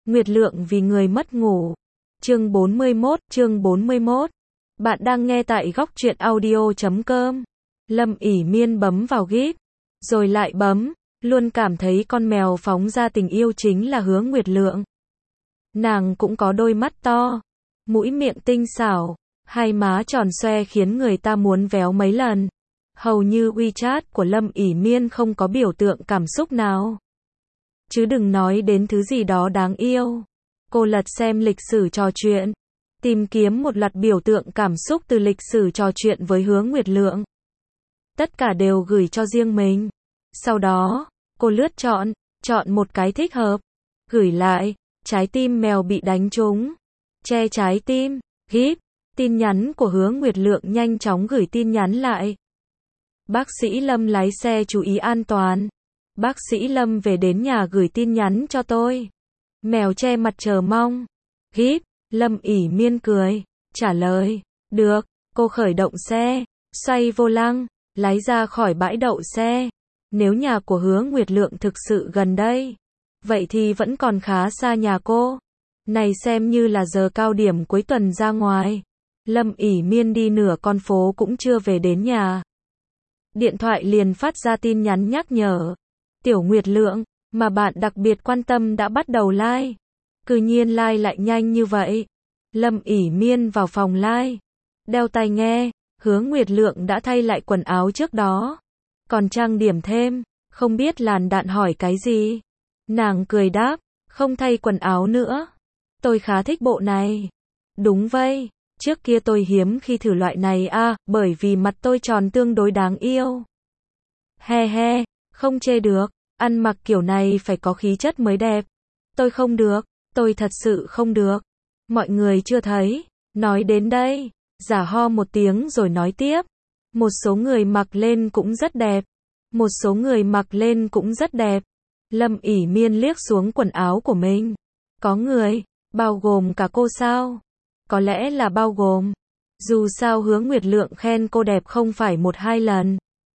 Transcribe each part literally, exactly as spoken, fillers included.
Nguyệt Lượng vì người mất ngủ. Chương bốn mươi mốt, chương bốn mươi mốt. Bạn đang nghe tại góc truyện audio chấm com. Lâm ỉ miên bấm vào gíp, rồi lại bấm, luôn cảm thấy con mèo phóng ra tình yêu chính là Hứa Nguyệt Lượng. Nàng cũng có đôi mắt to, mũi miệng tinh xảo, hai má tròn xoe khiến người ta muốn véo mấy lần. Hầu như WeChat của Lâm ỉ miên không có biểu tượng cảm xúc nào. Chứ đừng nói đến thứ gì đó đáng yêu. Cô lật xem lịch sử trò chuyện, tìm kiếm một loạt biểu tượng cảm xúc từ lịch sử trò chuyện với Hứa Nguyệt Lượng. Tất cả đều gửi cho riêng mình. Sau đó, cô lướt chọn, chọn một cái thích hợp, gửi lại, trái tim mèo bị đánh trúng, che trái tim, gíp, tin nhắn của Hứa Nguyệt Lượng nhanh chóng gửi tin nhắn lại. Bác sĩ Lâm lái xe chú ý an toàn. Bác sĩ Lâm về đến nhà gửi tin nhắn cho tôi. Mèo che mặt chờ mong. Gíp, Lâm ỉ miên cười, trả lời, được, cô khởi động xe, xoay vô lăng, lái ra khỏi bãi đậu xe. Nếu nhà của Hứa Nguyệt Lượng thực sự gần đây, vậy thì vẫn còn khá xa nhà cô. Này xem như là giờ cao điểm cuối tuần ra ngoài. Lâm ỉ miên đi nửa con phố cũng chưa về đến nhà. Điện thoại liền phát ra tin nhắn nhắc nhở. Tiểu Nguyệt Lượng, mà bạn đặc biệt quan tâm đã bắt đầu like. Cư nhiên like lại nhanh như vậy. Lâm ỉ miên vào phòng like, đeo tai nghe. Hứa Nguyệt Lượng đã thay lại quần áo trước đó, còn trang điểm thêm. Không biết làn đạn hỏi cái gì. Nàng cười đáp, không thay quần áo nữa. Tôi khá thích bộ này. Đúng vậy, trước kia tôi hiếm khi thử loại này à, bởi vì mặt tôi tròn tương đối đáng yêu. He he, không chê được, ăn mặc kiểu này phải có khí chất mới đẹp. Tôi không được, tôi thật sự không được. Mọi người chưa thấy. Nói đến đây, giả ho một tiếng rồi nói tiếp. Một số người mặc lên cũng rất đẹp. Một số người mặc lên cũng rất đẹp. Lâm ỉ miên liếc xuống quần áo của mình. Có người, bao gồm cả cô sao? Có lẽ là bao gồm. Dù sao Hứa Nguyệt Lượng khen cô đẹp không phải một hai lần.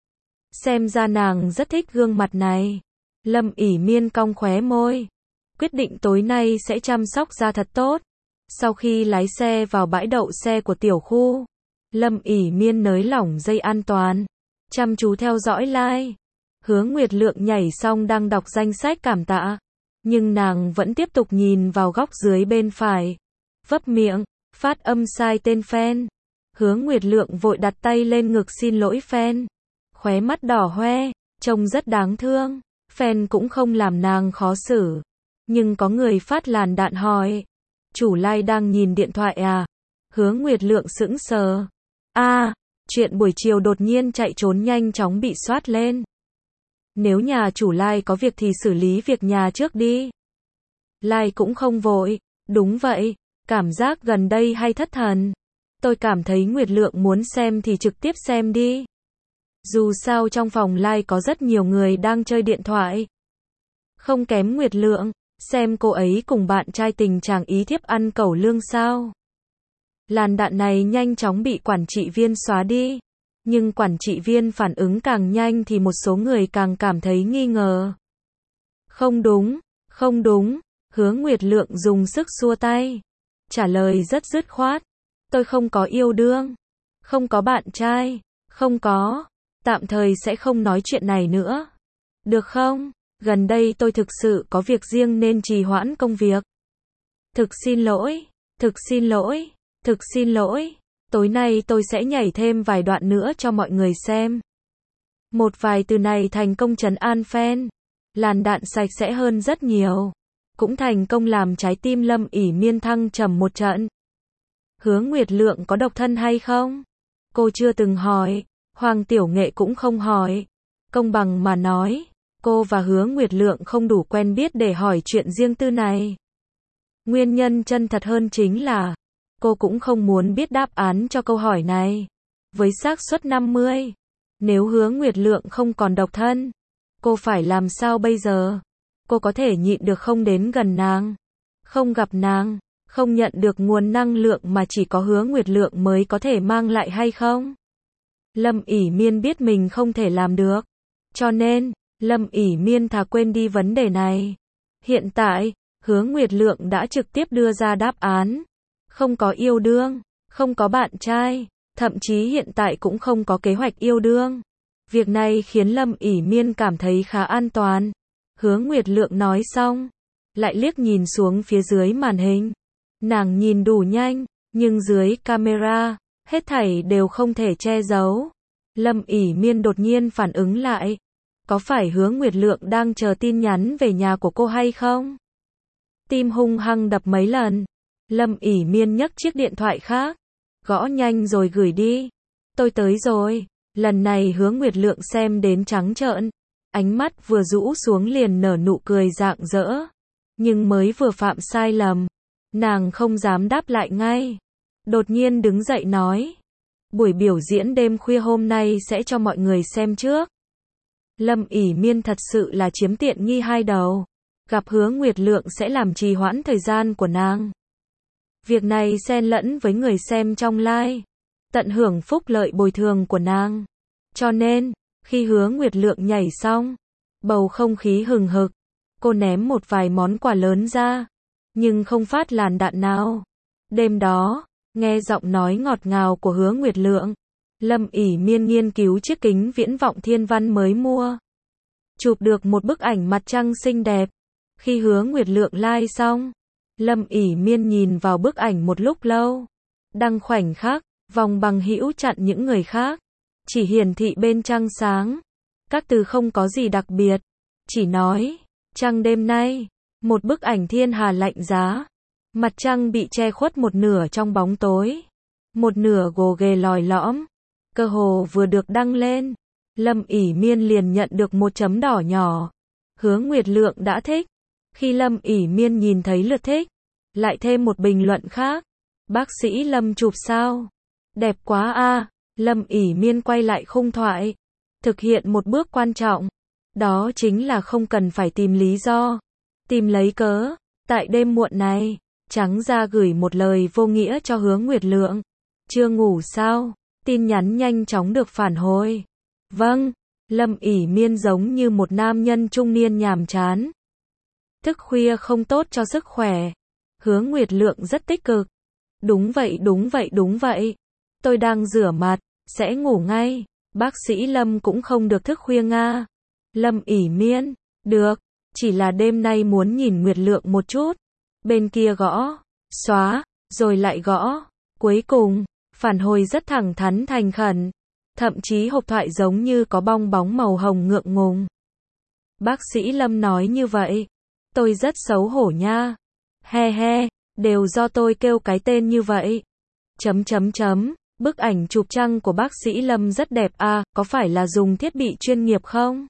Xem ra nàng rất thích gương mặt này. Lâm ỉ miên cong khóe môi. Quyết định tối nay sẽ chăm sóc da thật tốt. Sau khi lái xe vào bãi đậu xe của tiểu khu, Lâm ỉ miên nới lỏng dây an toàn, chăm chú theo dõi like. Hứa Nguyệt Lượng nhảy xong đang đọc danh sách cảm tạ, nhưng nàng vẫn tiếp tục nhìn vào góc dưới bên phải. Vấp miệng, phát âm sai tên fan. Hứa Nguyệt Lượng vội đặt tay lên ngực xin lỗi fan. Khóe mắt đỏ hoe, trông rất đáng thương. Fan cũng không làm nàng khó xử. Nhưng có người phát làn đạn hỏi, chủ like đang nhìn điện thoại à? Hứa Nguyệt Lượng sững sờ. A, à, chuyện buổi chiều đột nhiên chạy trốn nhanh chóng bị soát lên. Nếu nhà chủ like có việc thì xử lý việc nhà trước đi. Like cũng không vội. Đúng vậy, cảm giác gần đây hay thất thần. Tôi cảm thấy Nguyệt Lượng muốn xem thì trực tiếp xem đi. Dù sao trong phòng like có rất nhiều người đang chơi điện thoại. Không kém Nguyệt Lượng, xem cô ấy cùng bạn trai tình chàng ý thiếp ăn cẩu lương sao. Làn đạn này nhanh chóng bị quản trị viên xóa đi. Nhưng quản trị viên phản ứng càng nhanh thì một số người càng cảm thấy nghi ngờ. Không đúng, không đúng. Hứa Nguyệt Lượng dùng sức xua tay, trả lời rất dứt khoát. Tôi không có yêu đương, không có bạn trai, không có. Tạm thời sẽ không nói chuyện này nữa. Được không? Gần đây tôi thực sự có việc riêng nên trì hoãn công việc. Thực xin lỗi, thực xin lỗi, thực xin lỗi. Tối nay tôi sẽ nhảy thêm vài đoạn nữa cho mọi người xem. Một vài từ này thành công trấn an fan. Làn đạn sạch sẽ hơn rất nhiều. Cũng thành công làm trái tim Lâm ỉ miên thăng trầm một trận. Hứa Nguyệt Lượng có độc thân hay không? Cô chưa từng hỏi. Hoàng Tiểu Nghệ cũng không hỏi. Công bằng mà nói, cô và Hứa Nguyệt Lượng không đủ quen biết để hỏi chuyện riêng tư này. Nguyên nhân chân thật hơn chính là cô cũng không muốn biết đáp án cho câu hỏi này. Với xác suất năm mươi, nếu Hứa Nguyệt Lượng không còn độc thân, cô phải làm sao bây giờ? Cô có thể nhịn được không đến gần nàng, không gặp nàng, không nhận được nguồn năng lượng mà chỉ có Hứa Nguyệt Lượng mới có thể mang lại hay không? Lâm ỉ miên biết mình không thể làm được. Cho nên, Lâm ỉ miên thà quên đi vấn đề này. Hiện tại, Hứa Nguyệt Lượng đã trực tiếp đưa ra đáp án. Không có yêu đương, không có bạn trai, thậm chí hiện tại cũng không có kế hoạch yêu đương. Việc này khiến Lâm ỉ Miên cảm thấy khá an toàn. Hứa Nguyệt Lượng nói xong, lại liếc nhìn xuống phía dưới màn hình. Nàng nhìn đủ nhanh, nhưng dưới camera, hết thảy đều không thể che giấu. Lâm ỉ Miên đột nhiên phản ứng lại. Có phải Hứa Nguyệt Lượng đang chờ tin nhắn về nhà của cô hay không? Tim hung hăng đập mấy lần. Lâm ỉ Miên nhấc chiếc điện thoại khác. Gõ nhanh rồi gửi đi. Tôi tới rồi. Lần này Hứa Nguyệt Lượng xem đến trắng trợn. Ánh mắt vừa rũ xuống liền nở nụ cười rạng rỡ. Nhưng mới vừa phạm sai lầm. Nàng không dám đáp lại ngay. Đột nhiên đứng dậy nói. Buổi biểu diễn đêm khuya hôm nay sẽ cho mọi người xem trước. Lâm ỉ Miên thật sự là chiếm tiện nghi hai đầu. Gặp Hứa Nguyệt Lượng sẽ làm trì hoãn thời gian của nàng. Việc này xen lẫn với người xem trong live. Tận hưởng phúc lợi bồi thường của nàng. Cho nên, khi Hứa Nguyệt Lượng nhảy xong, bầu không khí hừng hực. Cô ném một vài món quà lớn ra. Nhưng không phát làn đạn nào. Đêm đó, nghe giọng nói ngọt ngào của Hứa Nguyệt Lượng. Lâm ỉ Miên nghiên cứu chiếc kính viễn vọng thiên văn mới mua. Chụp được một bức ảnh mặt trăng xinh đẹp. Khi Hứa Nguyệt Lượng like xong, Lâm ỉ Miên nhìn vào bức ảnh một lúc lâu. Đăng khoảnh khắc, vòng bằng hữu chặn những người khác. Chỉ hiển thị bên trăng sáng. Các từ không có gì đặc biệt. Chỉ nói, trăng đêm nay, một bức ảnh thiên hà lạnh giá. Mặt trăng bị che khuất một nửa trong bóng tối. Một nửa gồ ghề lòi lõm. Cơ hồ vừa được đăng lên. Lâm ỉ Miên liền nhận được một chấm đỏ nhỏ. Hứa Nguyệt Lượng đã thích. Khi Lâm ỉ Miên nhìn thấy lượt thích, lại thêm một bình luận khác. Bác sĩ Lâm chụp sao? Đẹp quá a. Lâm ỉ Miên quay lại khung thoại. Thực hiện một bước quan trọng. Đó chính là không cần phải tìm lý do. Tìm lấy cớ. Tại đêm muộn này, trắng ra gửi một lời vô nghĩa cho Hứa Nguyệt Lượng. Chưa ngủ sao? Tin nhắn nhanh chóng được phản hồi. Vâng. Lâm ỉ Miên giống như một nam nhân trung niên nhàm chán. Thức khuya không tốt cho sức khỏe. Hứa Nguyệt Lượng rất tích cực. Đúng vậy đúng vậy đúng vậy. Tôi đang rửa mặt, sẽ ngủ ngay. Bác sĩ Lâm cũng không được thức khuya nga. Lâm ỉ Miên, được. Chỉ là đêm nay muốn nhìn Nguyệt Lượng một chút. Bên kia gõ, xóa, rồi lại gõ. Cuối cùng, phản hồi rất thẳng thắn thành khẩn. Thậm chí hộp thoại giống như có bong bóng màu hồng ngượng ngùng. Bác sĩ Lâm nói như vậy. Tôi rất xấu hổ nha. He he, đều do tôi kêu cái tên như vậy. Chấm chấm chấm, bức ảnh chụp trăng của bác sĩ Lâm rất đẹp à, có phải là dùng thiết bị chuyên nghiệp không?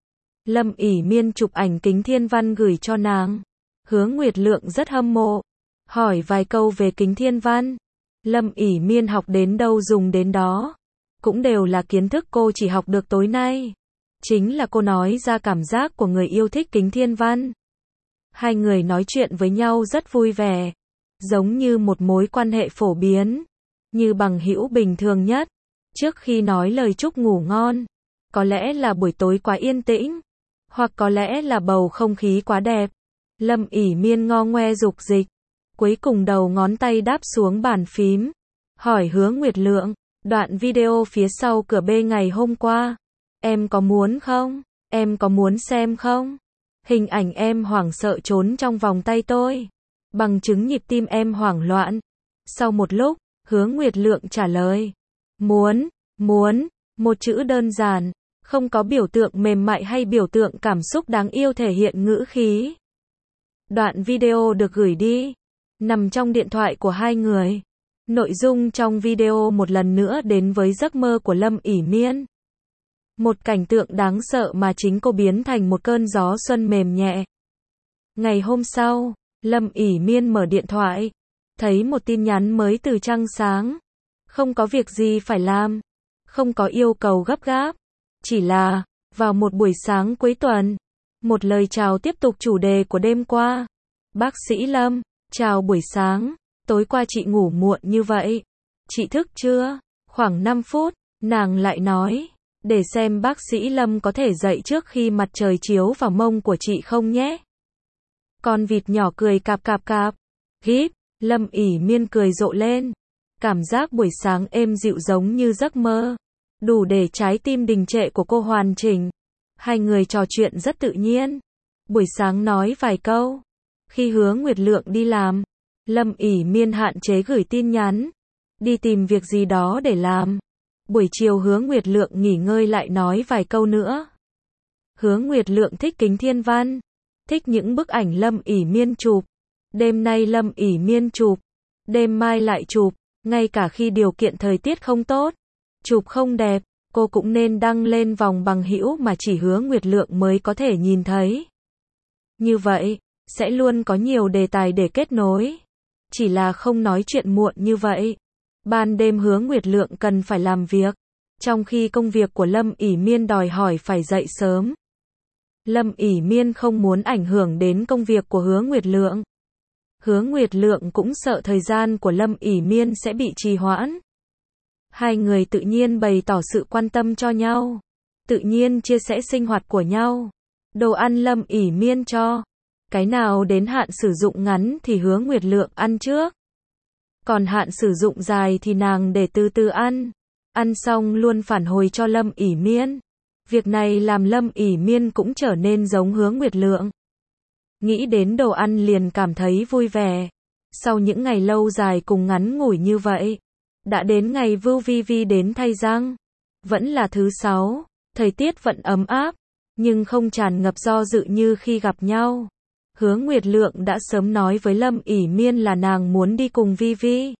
Lâm ỉ Miên chụp ảnh kính thiên văn gửi cho nàng. Hứa Nguyệt Lượng rất hâm mộ. Hỏi vài câu về kính thiên văn. Lâm ỉ Miên học đến đâu dùng đến đó. Cũng đều là kiến thức cô chỉ học được tối nay. Chính là cô nói ra cảm giác của người yêu thích kính thiên văn. Hai người nói chuyện với nhau rất vui vẻ. Giống như một mối quan hệ phổ biến. Như bằng hữu bình thường nhất. Trước khi nói lời chúc ngủ ngon. Có lẽ là buổi tối quá yên tĩnh. Hoặc có lẽ là bầu không khí quá đẹp. Lâm ỉ Miên ngo ngoe dục dịch. Cuối cùng đầu ngón tay đáp xuống bàn phím. Hỏi Hứa Nguyệt Lượng. Đoạn video phía sau cửa bê ngày hôm qua. Em có muốn không? Em có muốn xem không? Hình ảnh em hoảng sợ trốn trong vòng tay tôi. Bằng chứng nhịp tim em hoảng loạn. Sau một lúc, Hứa Nguyệt Lượng trả lời. Muốn, muốn, một chữ đơn giản. Không có biểu tượng mềm mại hay biểu tượng cảm xúc đáng yêu thể hiện ngữ khí. Đoạn video được gửi đi. Nằm trong điện thoại của hai người. Nội dung trong video một lần nữa đến với giấc mơ của Lâm ỉ Miên. Một cảnh tượng đáng sợ mà chính cô biến thành một cơn gió xuân mềm nhẹ. Ngày hôm sau, Lâm ỉ Miên mở điện thoại. Thấy một tin nhắn mới từ trăng sáng. Không có việc gì phải làm. Không có yêu cầu gấp gáp. Chỉ là, vào một buổi sáng cuối tuần. Một lời chào tiếp tục chủ đề của đêm qua. Bác sĩ Lâm, chào buổi sáng. Tối qua chị ngủ muộn như vậy. Chị thức chưa? Khoảng năm phút, nàng lại nói. Để xem bác sĩ Lâm có thể dậy trước khi mặt trời chiếu vào mông của chị không nhé. Con vịt nhỏ cười cạp cạp cạp. Híp, Lâm ỉ miên cười rộ lên. Cảm giác buổi sáng êm dịu giống như giấc mơ. Đủ để trái tim đình trệ của cô hoàn chỉnh. Hai người trò chuyện rất tự nhiên. Buổi sáng nói vài câu. Khi Hứa Nguyệt Lượng đi làm, Lâm ỉ miên hạn chế gửi tin nhắn. Đi tìm việc gì đó để làm. Buổi chiều Hứa Nguyệt Lượng nghỉ ngơi lại nói vài câu nữa. Hứa Nguyệt Lượng thích kính thiên văn. Thích những bức ảnh Lâm ỉ miên chụp. Đêm nay Lâm ỉ miên chụp. Đêm mai lại chụp. Ngay cả khi điều kiện thời tiết không tốt, chụp không đẹp, cô cũng nên đăng lên vòng bằng hữu mà chỉ Hứa Nguyệt Lượng mới có thể nhìn thấy. Như vậy, sẽ luôn có nhiều đề tài để kết nối. Chỉ là không nói chuyện muộn như vậy. Ban đêm Hứa Nguyệt Lượng cần phải làm việc, trong khi công việc của Lâm ỉ miên đòi hỏi phải dậy sớm. Lâm ỉ miên không muốn ảnh hưởng đến công việc của Hứa Nguyệt Lượng. Hứa Nguyệt Lượng cũng sợ thời gian của Lâm ỉ miên sẽ bị trì hoãn. Hai người tự nhiên bày tỏ sự quan tâm cho nhau. Tự nhiên chia sẻ sinh hoạt của nhau. Đồ ăn Lâm ỉ miên cho. Cái nào đến hạn sử dụng ngắn thì Hứa Nguyệt Lượng ăn trước. Còn hạn sử dụng dài thì nàng để từ từ ăn. Ăn xong luôn phản hồi cho Lâm ỉ miên. Việc này làm Lâm ỉ miên cũng trở nên giống Hứa Nguyệt Lượng. Nghĩ đến đồ ăn liền cảm thấy vui vẻ. Sau những ngày lâu dài cùng ngắn ngủi như vậy, đã đến ngày Vưu Vi Vi đến thay răng. Vẫn là thứ sáu, thời tiết vẫn ấm áp, nhưng không tràn ngập do dự như khi gặp nhau. Hứa Nguyệt Lượng đã sớm nói với Lâm ỉ miên là nàng muốn đi cùng Vi Vi.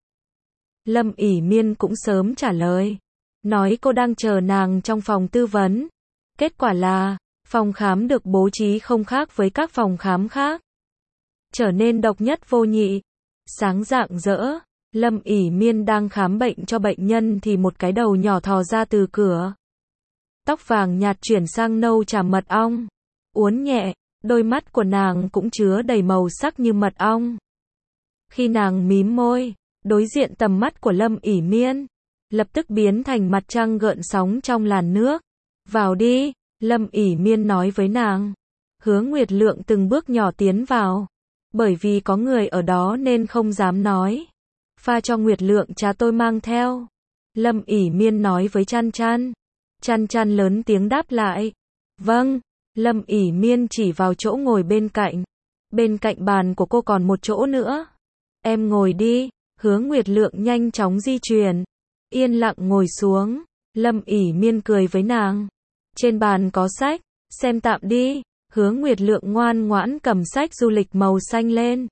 Lâm ỉ miên cũng sớm trả lời, nói cô đang chờ nàng trong phòng tư vấn. Kết quả là, phòng khám được bố trí không khác với các phòng khám khác. Trở nên độc nhất vô nhị. Sáng rạng rỡ, Lâm ỉ miên đang khám bệnh cho bệnh nhân thì một cái đầu nhỏ thò ra từ cửa. Tóc vàng nhạt chuyển sang nâu chàm mật ong. Uốn nhẹ, đôi mắt của nàng cũng chứa đầy màu sắc như mật ong. Khi nàng mím môi, đối diện tầm mắt của Lâm ỉ miên, lập tức biến thành mặt trăng gợn sóng trong làn nước. Vào đi, Lâm ỉ miên nói với nàng. Hứa Nguyệt Lượng từng bước nhỏ tiến vào. Bởi vì có người ở đó nên không dám nói. Pha cho Nguyệt Lượng trà tôi mang theo. Lâm ỉ miên nói với Chăn Chăn. Chăn Chăn lớn tiếng đáp lại. Vâng. Lâm ỉ miên chỉ vào chỗ ngồi bên cạnh. Bên cạnh bàn của cô còn một chỗ nữa. Em ngồi đi. Hứa Nguyệt Lượng nhanh chóng di chuyển. Yên lặng ngồi xuống. Lâm ỉ miên cười với nàng. Trên bàn có sách. Xem tạm đi. Hứa Nguyệt Lượng ngoan ngoãn cầm sách du lịch màu xanh lên.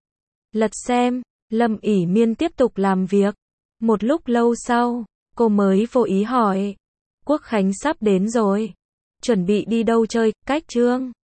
Lật xem. Lâm ỉ miên tiếp tục làm việc. Một lúc lâu sau, cô mới vô ý hỏi. Quốc khánh sắp đến rồi. Chuẩn bị đi đâu chơi, cách chương.